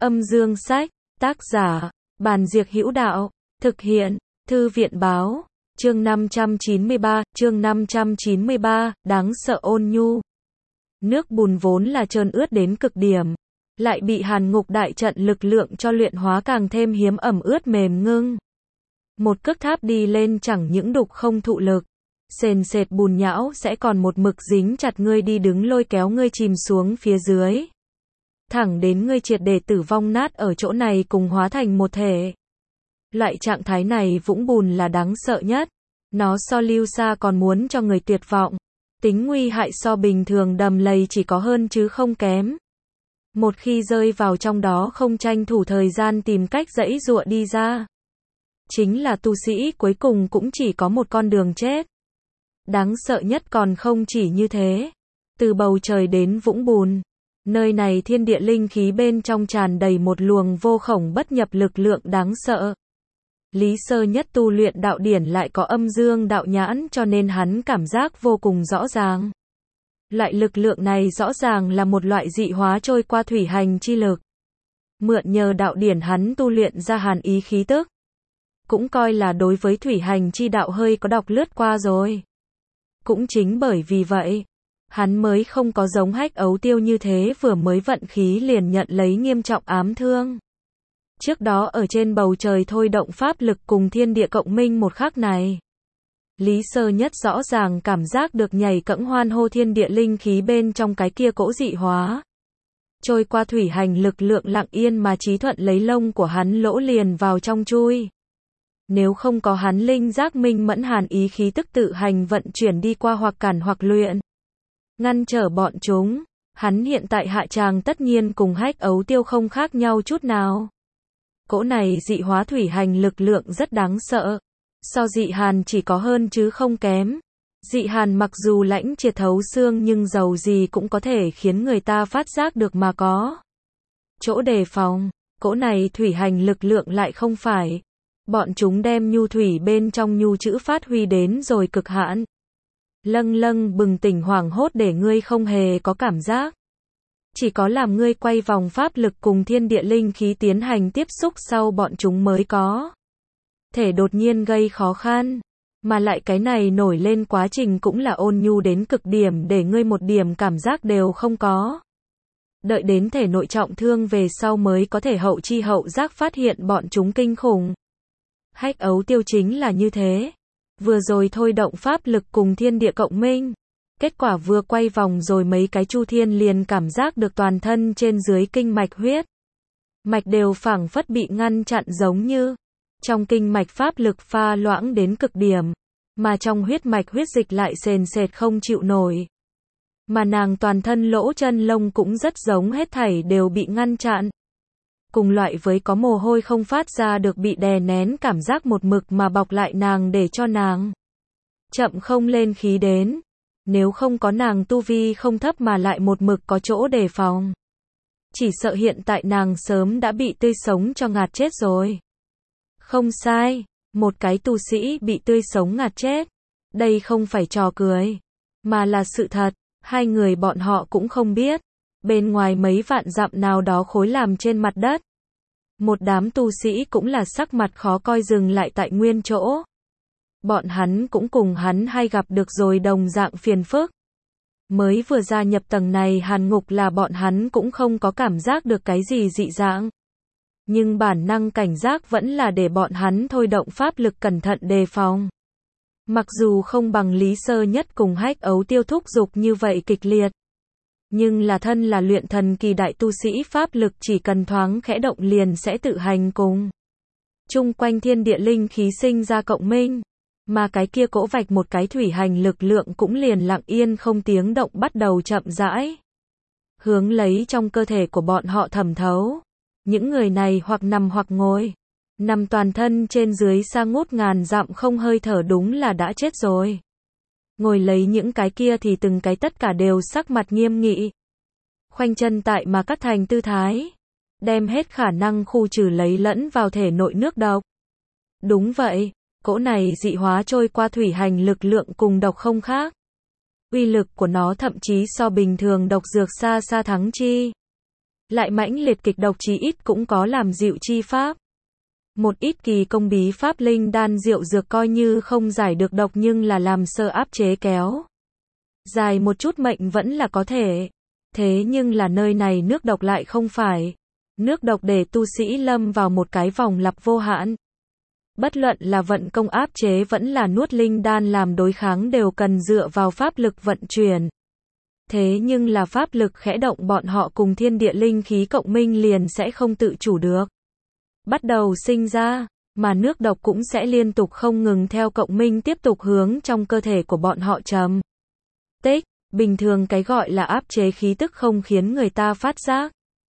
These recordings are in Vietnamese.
Âm dương sách, tác giả, Bàn Diệc Hữu Đạo, thực hiện, Thư viện báo, chương 593, đáng sợ ôn nhu. Nước bùn vốn là trơn ướt đến cực điểm, lại bị Hàn Ngục đại trận lực lượng cho luyện hóa càng thêm hiếm ẩm ướt mềm ngưng. Một cước tháp đi lên chẳng những đục không thụ lực, sền sệt bùn nhão sẽ còn một mực dính chặt ngươi đi đứng lôi kéo ngươi chìm xuống phía dưới. Thẳng đến ngươi triệt để tử vong nát ở chỗ này cùng hóa thành một thể. Loại trạng thái này vũng bùn là đáng sợ nhất. Nó so lưu xa còn muốn cho người tuyệt vọng. Tính nguy hại so bình thường đầm lầy chỉ có hơn chứ không kém. Một khi rơi vào trong đó không tranh thủ thời gian tìm cách giãy giụa đi ra, chính là tu sĩ cuối cùng cũng chỉ có một con đường chết. Đáng sợ nhất còn không chỉ như thế. Từ bầu trời đến vũng bùn, nơi này thiên địa linh khí bên trong tràn đầy một luồng vô khổng bất nhập lực lượng đáng sợ. Lý Sơ Nhất tu luyện đạo điển lại có âm dương đạo nhãn cho nên hắn cảm giác vô cùng rõ ràng. Loại lực lượng này rõ ràng là một loại dị hóa trôi qua thủy hành chi lực. Mượn nhờ đạo điển hắn tu luyện ra hàn ý khí tức. Cũng coi là đối với thủy hành chi đạo hơi có đọc lướt qua rồi. Cũng chính bởi vì vậy, hắn mới không có giống Hách Ấu Tiêu như thế vừa mới vận khí liền nhận lấy nghiêm trọng ám thương. Trước đó ở trên bầu trời thôi động pháp lực cùng thiên địa cộng minh một khắc này, Lý Sơ Nhất rõ ràng cảm giác được nhảy cẫng hoan hô thiên địa linh khí bên trong cái kia cỗ dị hóa. Trôi qua thủy hành lực lượng lặng yên mà chí thuận lấy lông của hắn lỗ liền vào trong chui. Nếu không có hắn linh giác minh mẫn hàn ý khí tức tự hành vận chuyển đi qua hoặc cản hoặc luyện, ngăn trở bọn chúng, hắn hiện tại hạ tràng tất nhiên cùng Hách Ấu Tiêu không khác nhau chút nào. Cỗ này dị hóa thủy hành lực lượng rất đáng sợ. So dị hàn chỉ có hơn chứ không kém. Dị hàn mặc dù lãnh triệt thấu xương nhưng dầu gì cũng có thể khiến người ta phát giác được mà có chỗ đề phòng. Cỗ này thủy hành lực lượng lại không phải. Bọn chúng đem nhu thủy bên trong nhu chữ phát huy đến rồi cực hạn. Lâng lâng bừng tỉnh hoảng hốt để ngươi không hề có cảm giác. Chỉ có làm ngươi quay vòng pháp lực cùng thiên địa linh khí tiến hành tiếp xúc sau bọn chúng mới có thể đột nhiên gây khó khăn. Mà lại cái này nổi lên quá trình cũng là ôn nhu đến cực điểm để ngươi một điểm cảm giác đều không có. Đợi đến thể nội trọng thương về sau mới có thể hậu chi hậu giác phát hiện bọn chúng kinh khủng. Hách Ấu Tiêu chính là như thế. Vừa rồi thôi động pháp lực cùng thiên địa cộng minh. Kết quả vừa quay vòng rồi mấy cái chu thiên liền cảm giác được toàn thân trên dưới kinh mạch huyết mạch đều phảng phất bị ngăn chặn giống như trong kinh mạch pháp lực pha loãng đến cực điểm, mà trong huyết mạch huyết dịch lại sền sệt không chịu nổi. Mà nàng toàn thân lỗ chân lông cũng rất giống hết thảy đều bị ngăn chặn. Cùng loại với có mồ hôi không phát ra được bị đè nén cảm giác một mực mà bọc lại nàng để cho nàng chậm không lên khí đến. Nếu không có nàng tu vi không thấp mà lại một mực có chỗ đề phòng, chỉ sợ hiện tại nàng sớm đã bị tươi sống cho ngạt chết rồi. Không sai, một cái tu sĩ bị tươi sống ngạt chết. Đây không phải trò cười, mà là sự thật. Hai người bọn họ cũng không biết. Bên ngoài mấy vạn dặm nào đó khối làm trên mặt đất, một đám tu sĩ cũng là sắc mặt khó coi dừng lại tại nguyên chỗ. Bọn hắn cũng cùng hắn hay gặp được rồi đồng dạng phiền phức. Mới vừa gia nhập tầng này Hàn Ngục là bọn hắn cũng không có cảm giác được cái gì dị dạng. Nhưng bản năng cảnh giác vẫn là để bọn hắn thôi động pháp lực cẩn thận đề phòng. Mặc dù không bằng Lý Sơ Nhất cùng Hách Ấu Tiêu thúc giục như vậy kịch liệt. Nhưng là thân là luyện thần kỳ đại tu sĩ pháp lực chỉ cần thoáng khẽ động liền sẽ tự hành cùng chung quanh thiên địa linh khí sinh ra cộng minh. Mà cái kia cỗ vạch một cái thủy hành lực lượng cũng liền lặng yên không tiếng động bắt đầu chậm rãi hướng lấy trong cơ thể của bọn họ thẩm thấu. Những người này hoặc nằm hoặc ngồi, nằm toàn thân trên dưới xa ngút ngàn dặm không hơi thở đúng là đã chết rồi. Ngồi lấy những cái kia thì từng cái tất cả đều sắc mặt nghiêm nghị, khoanh chân tại mà cắt thành tư thái, đem hết khả năng khu trừ lấy lẫn vào thể nội nước độc. Đúng vậy. Cỗ này dị hóa trôi qua thủy hành lực lượng cùng độc không khác. Uy lực của nó thậm chí so bình thường độc dược xa xa thắng chi. Lại mãnh liệt kịch độc chí ít cũng có làm dịu chi pháp. Một ít kỳ công bí pháp linh đan diệu dược coi như không giải được độc nhưng là làm sơ áp chế kéo dài một chút mệnh vẫn là có thể. Thế nhưng là nơi này nước độc lại không phải. Nước độc để tu sĩ lâm vào một cái vòng lặp vô hạn. Bất luận là vận công áp chế vẫn là nuốt linh đan làm đối kháng đều cần dựa vào pháp lực vận chuyển. Thế nhưng là pháp lực khẽ động bọn họ cùng thiên địa linh khí cộng minh liền sẽ không tự chủ được. Bắt đầu sinh ra, mà nước độc cũng sẽ liên tục không ngừng theo cộng minh tiếp tục hướng trong cơ thể của bọn họ trầm tích. Bình thường cái gọi là áp chế khí tức không khiến người ta phát giác.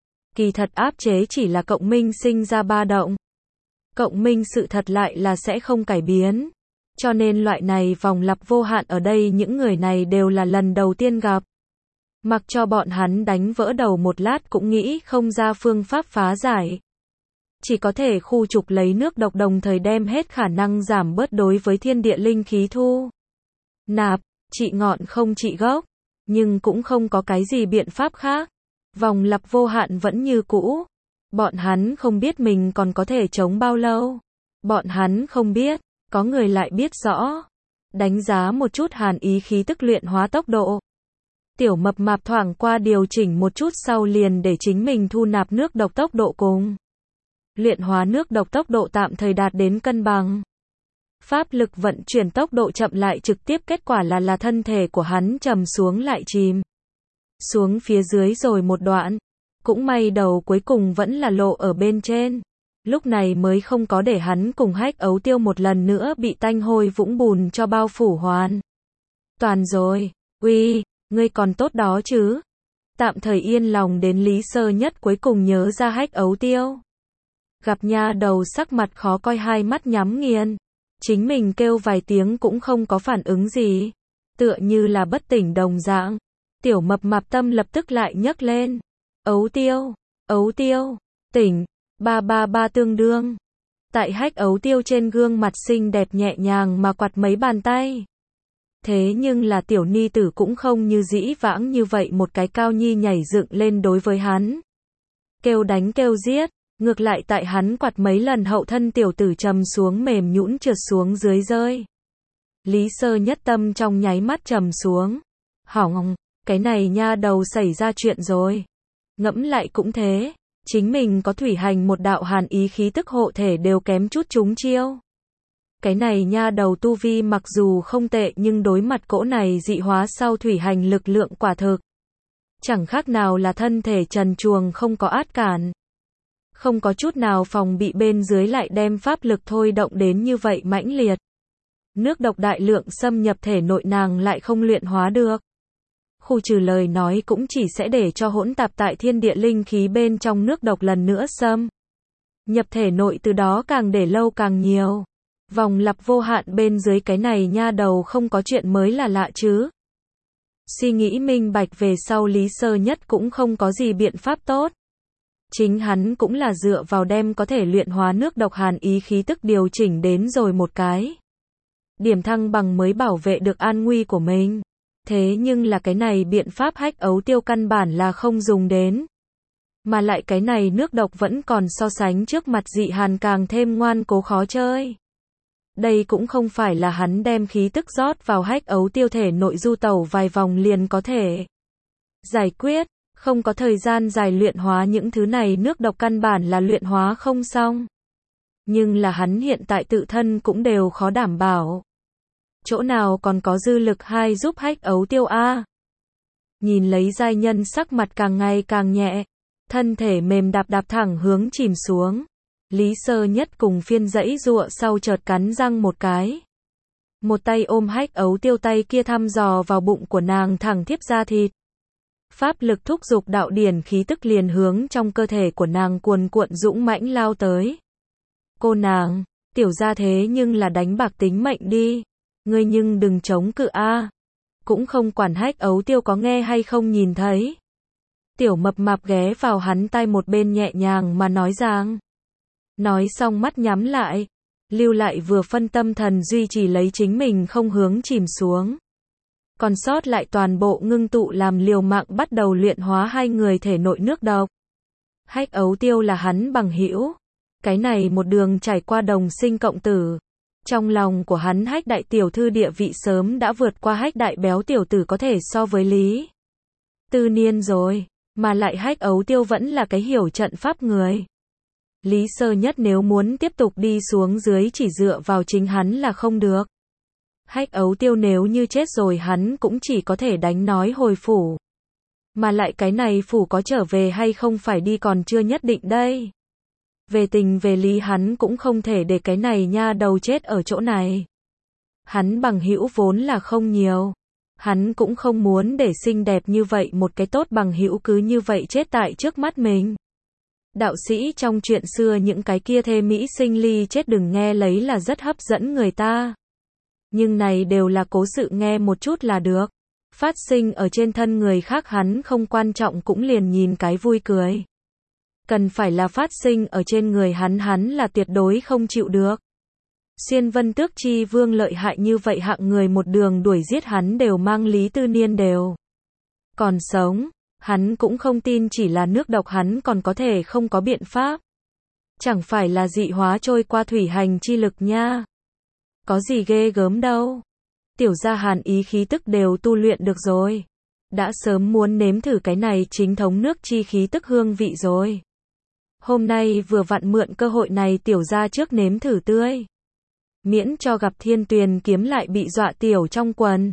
Kỳ thật áp chế chỉ là cộng minh sinh ra ba động. Cộng minh sự thật lại là sẽ không cải biến. Cho nên loại này vòng lặp vô hạn ở đây những người này đều là lần đầu tiên gặp. Mặc cho bọn hắn đánh vỡ đầu một lát cũng nghĩ không ra phương pháp phá giải. Chỉ có thể khu trục lấy nước độc đồng thời đem hết khả năng giảm bớt đối với thiên địa linh khí thu nạp, trị ngọn không trị gốc. Nhưng cũng không có cái gì biện pháp khác. Vòng lặp vô hạn vẫn như cũ. Bọn hắn không biết mình còn có thể chống bao lâu. Bọn hắn không biết, có người lại biết rõ. Đánh giá một chút hàn ý khí tức luyện hóa tốc độ. Tiểu mập mạp thoảng qua điều chỉnh một chút sau liền để chính mình thu nạp nước độc tốc độ cùng luyện hóa nước độc tốc độ tạm thời đạt đến cân bằng. Pháp lực vận chuyển tốc độ chậm lại trực tiếp kết quả là thân thể của hắn trầm xuống lại chìm xuống phía dưới rồi một đoạn. Cũng may đầu cuối cùng vẫn là lộ ở bên trên. Lúc này mới không có để hắn cùng Hách Ấu Tiêu một lần nữa bị tanh hôi vũng bùn cho bao phủ hoàn toàn rồi. Uy, ngươi còn tốt đó chứ? Tạm thời yên lòng đến Lý Sơ Nhất cuối cùng nhớ ra Hách Ấu Tiêu. Gặp nha đầu sắc mặt khó coi hai mắt nhắm nghiền. Chính mình kêu vài tiếng cũng không có phản ứng gì. Tựa như là bất tỉnh đồng dạng. Tiểu mập mạp tâm lập tức lại nhấc lên. Ấu Tiêu, tỉnh, ba tương đương. Tại Hách Ấu Tiêu trên gương mặt xinh đẹp nhẹ nhàng mà quạt mấy bàn tay. Thế nhưng là tiểu ni tử cũng không như dĩ vãng như vậy một cái cao nhi nhảy dựng lên đối với hắn. Kêu đánh kêu giết, ngược lại tại hắn quạt mấy lần hậu thân tiểu tử trầm xuống mềm nhũn trượt xuống dưới rơi. Lý Sơ Nhất tâm trong nháy mắt trầm xuống. Hỏng, cái này nha đầu xảy ra chuyện rồi. Ngẫm lại cũng thế, chính mình có thủy hành một đạo hàn ý khí tức hộ thể đều kém chút trúng chiêu. Cái này nha đầu tu vi mặc dù không tệ nhưng đối mặt cỗ này dị hóa sau thủy hành lực lượng quả thực. Chẳng khác nào là thân thể trần truồng không có át cản. Không có chút nào phòng bị bên dưới lại đem pháp lực thôi động đến như vậy mãnh liệt. Nước độc đại lượng xâm nhập thể nội nàng lại không luyện hóa được. Khu trừ lời nói cũng chỉ sẽ để cho hỗn tạp tại thiên địa linh khí bên trong nước độc lần nữa xâm nhập thể nội từ đó càng để lâu càng nhiều. Vòng lặp vô hạn bên dưới cái này nha đầu không có chuyện mới là lạ chứ. Suy nghĩ minh bạch về sau Lý Sơ Nhất cũng không có gì biện pháp tốt. Chính hắn cũng là dựa vào đem có thể luyện hóa nước độc hàn ý khí tức điều chỉnh đến rồi một cái điểm thăng bằng mới bảo vệ được an nguy của mình. Thế nhưng là cái này biện pháp Hách Ấu Tiêu căn bản là không dùng đến. Mà lại cái này nước độc vẫn còn so sánh trước mặt dị hàn càng thêm ngoan cố khó chơi. Đây cũng không phải là hắn đem khí tức rót vào Hách Ấu Tiêu thể nội du tẩu vài vòng liền có thể giải quyết. Không có thời gian dài luyện hóa những thứ này nước độc căn bản là luyện hóa không xong. Nhưng là hắn hiện tại tự thân cũng đều khó đảm bảo. Chỗ nào còn có dư lực hay giúp Hách Ấu Tiêu a? Nhìn lấy giai nhân sắc mặt càng ngày càng nhẹ, thân thể mềm đạp thẳng hướng chìm xuống. Lý Sơ Nhất cùng phiên dãy giụa sau chợt cắn răng một cái. Một tay ôm Hách Ấu Tiêu tay kia thăm dò vào bụng của nàng thẳng thiếp da thịt. Pháp lực thúc giục đạo điển khí tức liền hướng trong cơ thể của nàng cuồn cuộn dũng mãnh lao tới. Cô nàng, tiểu gia thế nhưng là đánh bạc tính mệnh đi. Ngươi nhưng đừng chống cự a. Cũng không quản Hách Ấu Tiêu có nghe hay không nhìn thấy. Tiểu mập mạp ghé vào hắn tai một bên nhẹ nhàng mà nói rằng. Nói xong mắt nhắm lại. Lưu lại vừa phân tâm thần duy trì lấy chính mình không hướng chìm xuống. Còn sót lại toàn bộ ngưng tụ làm liều mạng bắt đầu luyện hóa hai người thể nội nước độc. Hách Ấu Tiêu là hắn bằng hữu. Cái này một đường trải qua đồng sinh cộng tử. Trong lòng của hắn Hách đại tiểu thư địa vị sớm đã vượt qua Hách đại béo tiểu tử có thể so với Lý Tư Niên rồi. Mà lại Hách Ấu Tiêu vẫn là cái hiểu trận pháp người. Lý Sơ Nhất nếu muốn tiếp tục đi xuống dưới chỉ dựa vào chính hắn là không được. Hách Ấu Tiêu nếu như chết rồi hắn cũng chỉ có thể đánh nói hồi phủ. Mà lại cái này phủ có trở về hay không phải đi còn chưa nhất định đây. Về tình về lý hắn cũng không thể để cái này nha đầu chết ở chỗ này. Hắn bằng hữu vốn là không nhiều. Hắn cũng không muốn để xinh đẹp như vậy một cái tốt bằng hữu cứ như vậy chết tại trước mắt mình. Đạo sĩ trong chuyện xưa những cái kia thê mỹ sinh ly chết đừng nghe lấy là rất hấp dẫn người ta. Nhưng này đều là cố sự nghe một chút là được. Phát sinh ở trên thân người khác hắn không quan trọng cũng liền nhìn cái vui cười. Cần phải là phát sinh ở trên người hắn là tuyệt đối không chịu được. Xuyên Vân Tước Chi Vương lợi hại như vậy hạng người một đường đuổi giết hắn đều mang Lý Tư Niên đều còn sống. Hắn cũng không tin chỉ là nước độc hắn còn có thể không có biện pháp. Chẳng phải là dị hóa trôi qua thủy hành chi lực nha. Có gì ghê gớm đâu. Tiểu gia hàn ý khí tức đều tu luyện được rồi. Đã sớm muốn nếm thử cái này chính thống nước chi khí tức hương vị rồi. Hôm nay vừa vặn mượn cơ hội này tiểu gia trước nếm thử tươi. Miễn cho gặp Thiên Tuyền kiếm lại bị dọa tiểu trong quần.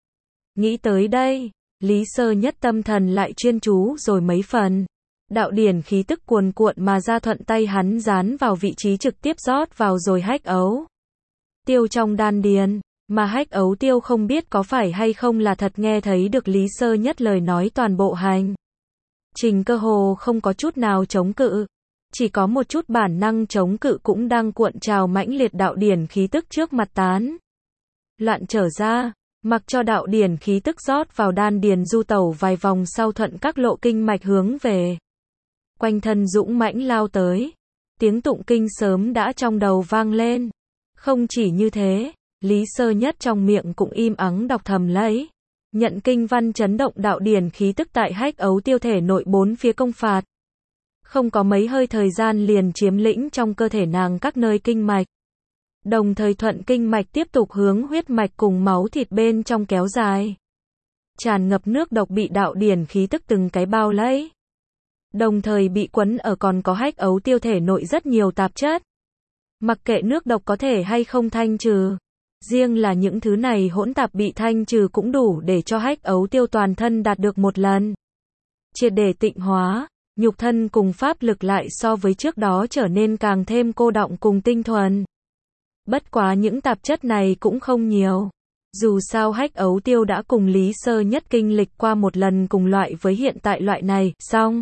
Nghĩ tới đây, Lý Sơ Nhất tâm thần lại chuyên chú rồi mấy phần. Đạo điển khí tức cuồn cuộn mà ra thuận tay hắn dán vào vị trí trực tiếp rót vào rồi Hách Ấu Tiêu trong đan điền. Mà Hách Ấu Tiêu không biết có phải hay không là thật nghe thấy được Lý Sơ Nhất lời nói toàn bộ hành trình cơ hồ không có chút nào chống cự. Chỉ có một chút bản năng chống cự cũng đang cuộn trào mãnh liệt đạo điển khí tức trước mặt tán loạn trở ra, mặc cho đạo điển khí tức rót vào đan điền du tẩu vài vòng sau thuận các lộ kinh mạch hướng về quanh thân dũng mãnh lao tới. Tiếng tụng kinh sớm đã trong đầu vang lên. Không chỉ như thế, Lý Sơ Nhất trong miệng cũng im ắng đọc thầm lấy. Nhận kinh văn chấn động đạo điển khí tức tại Hách Ấu Tiêu thể nội bốn phía công phạt. Không có mấy hơi thời gian liền chiếm lĩnh trong cơ thể nàng các nơi kinh mạch. Đồng thời thuận kinh mạch tiếp tục hướng huyết mạch cùng máu thịt bên trong kéo dài. Tràn ngập nước độc bị đạo điển khí tức từng cái bao lấy. Đồng thời bị quấn ở còn có Hách Ấu Tiêu thể nội rất nhiều tạp chất. Mặc kệ nước độc có thể hay không thanh trừ. Riêng là những thứ này hỗn tạp bị thanh trừ cũng đủ để cho Hách Ấu Tiêu toàn thân đạt được một lần triệt để tịnh hóa. Nhục thân cùng pháp lực lại so với trước đó trở nên càng thêm cô đọng cùng tinh thuần. Bất quá những tạp chất này cũng không nhiều. Dù sao Hách Ấu Tiêu đã cùng Lý Sơ Nhất kinh lịch qua một lần cùng loại với hiện tại loại này, xong.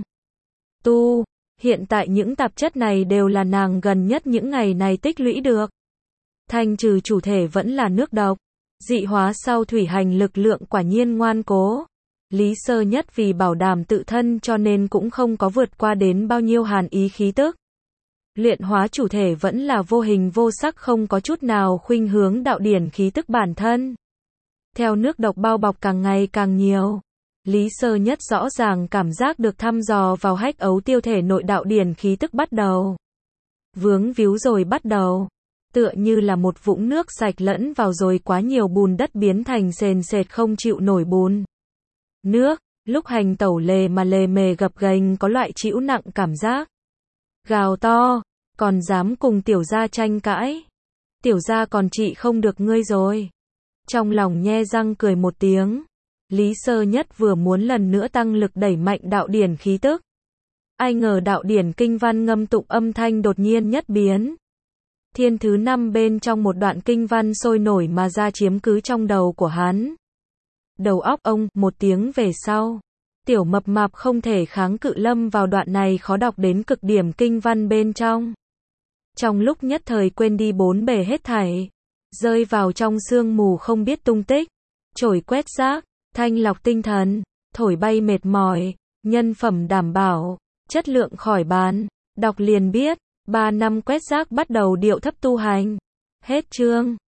Hiện tại những tạp chất này đều là nàng gần nhất những ngày này tích lũy được. Thanh trừ chủ thể vẫn là nước độc. Dị hóa sau thủy hành lực lượng quả nhiên ngoan cố. Lý Sơ Nhất vì bảo đảm tự thân cho nên cũng không có vượt qua đến bao nhiêu hàn ý khí tức. Luyện hóa chủ thể vẫn là vô hình vô sắc không có chút nào khuynh hướng đạo điển khí tức bản thân. Theo nước độc bao bọc càng ngày càng nhiều, Lý Sơ Nhất rõ ràng cảm giác được thăm dò vào Hách Ấu Tiêu thể nội đạo điển khí tức bắt đầu vướng víu rồi bắt đầu. Tựa như là một vũng nước sạch lẫn vào rồi quá nhiều bùn đất biến thành sền sệt không chịu nổi bùn nước, lúc hành tẩu lề mề gập ghềnh có loại chịu nặng cảm giác. Gào to, còn dám cùng tiểu gia tranh cãi. Tiểu gia còn trị không được ngươi rồi. Trong lòng nhe răng cười một tiếng. Lý Sơ Nhất vừa muốn lần nữa tăng lực đẩy mạnh đạo điển khí tức. Ai ngờ đạo điển kinh văn ngâm tụng âm thanh đột nhiên nhất biến. Thiên thứ 5 bên trong một đoạn kinh văn sôi nổi mà ra chiếm cứ trong đầu của hắn. Đầu óc ông, một tiếng về sau. Tiểu mập mạp không thể kháng cự lâm vào đoạn này khó đọc đến cực điểm kinh văn bên trong. Trong lúc nhất thời quên đi bốn bề hết thảy. Rơi vào trong sương mù không biết tung tích. Trổi quét rác, thanh lọc tinh thần, thổi bay mệt mỏi, nhân phẩm đảm bảo, chất lượng khỏi bàn. Đọc liền biết, 3 năm quét rác bắt đầu điệu thấp tu hành. Hết chương.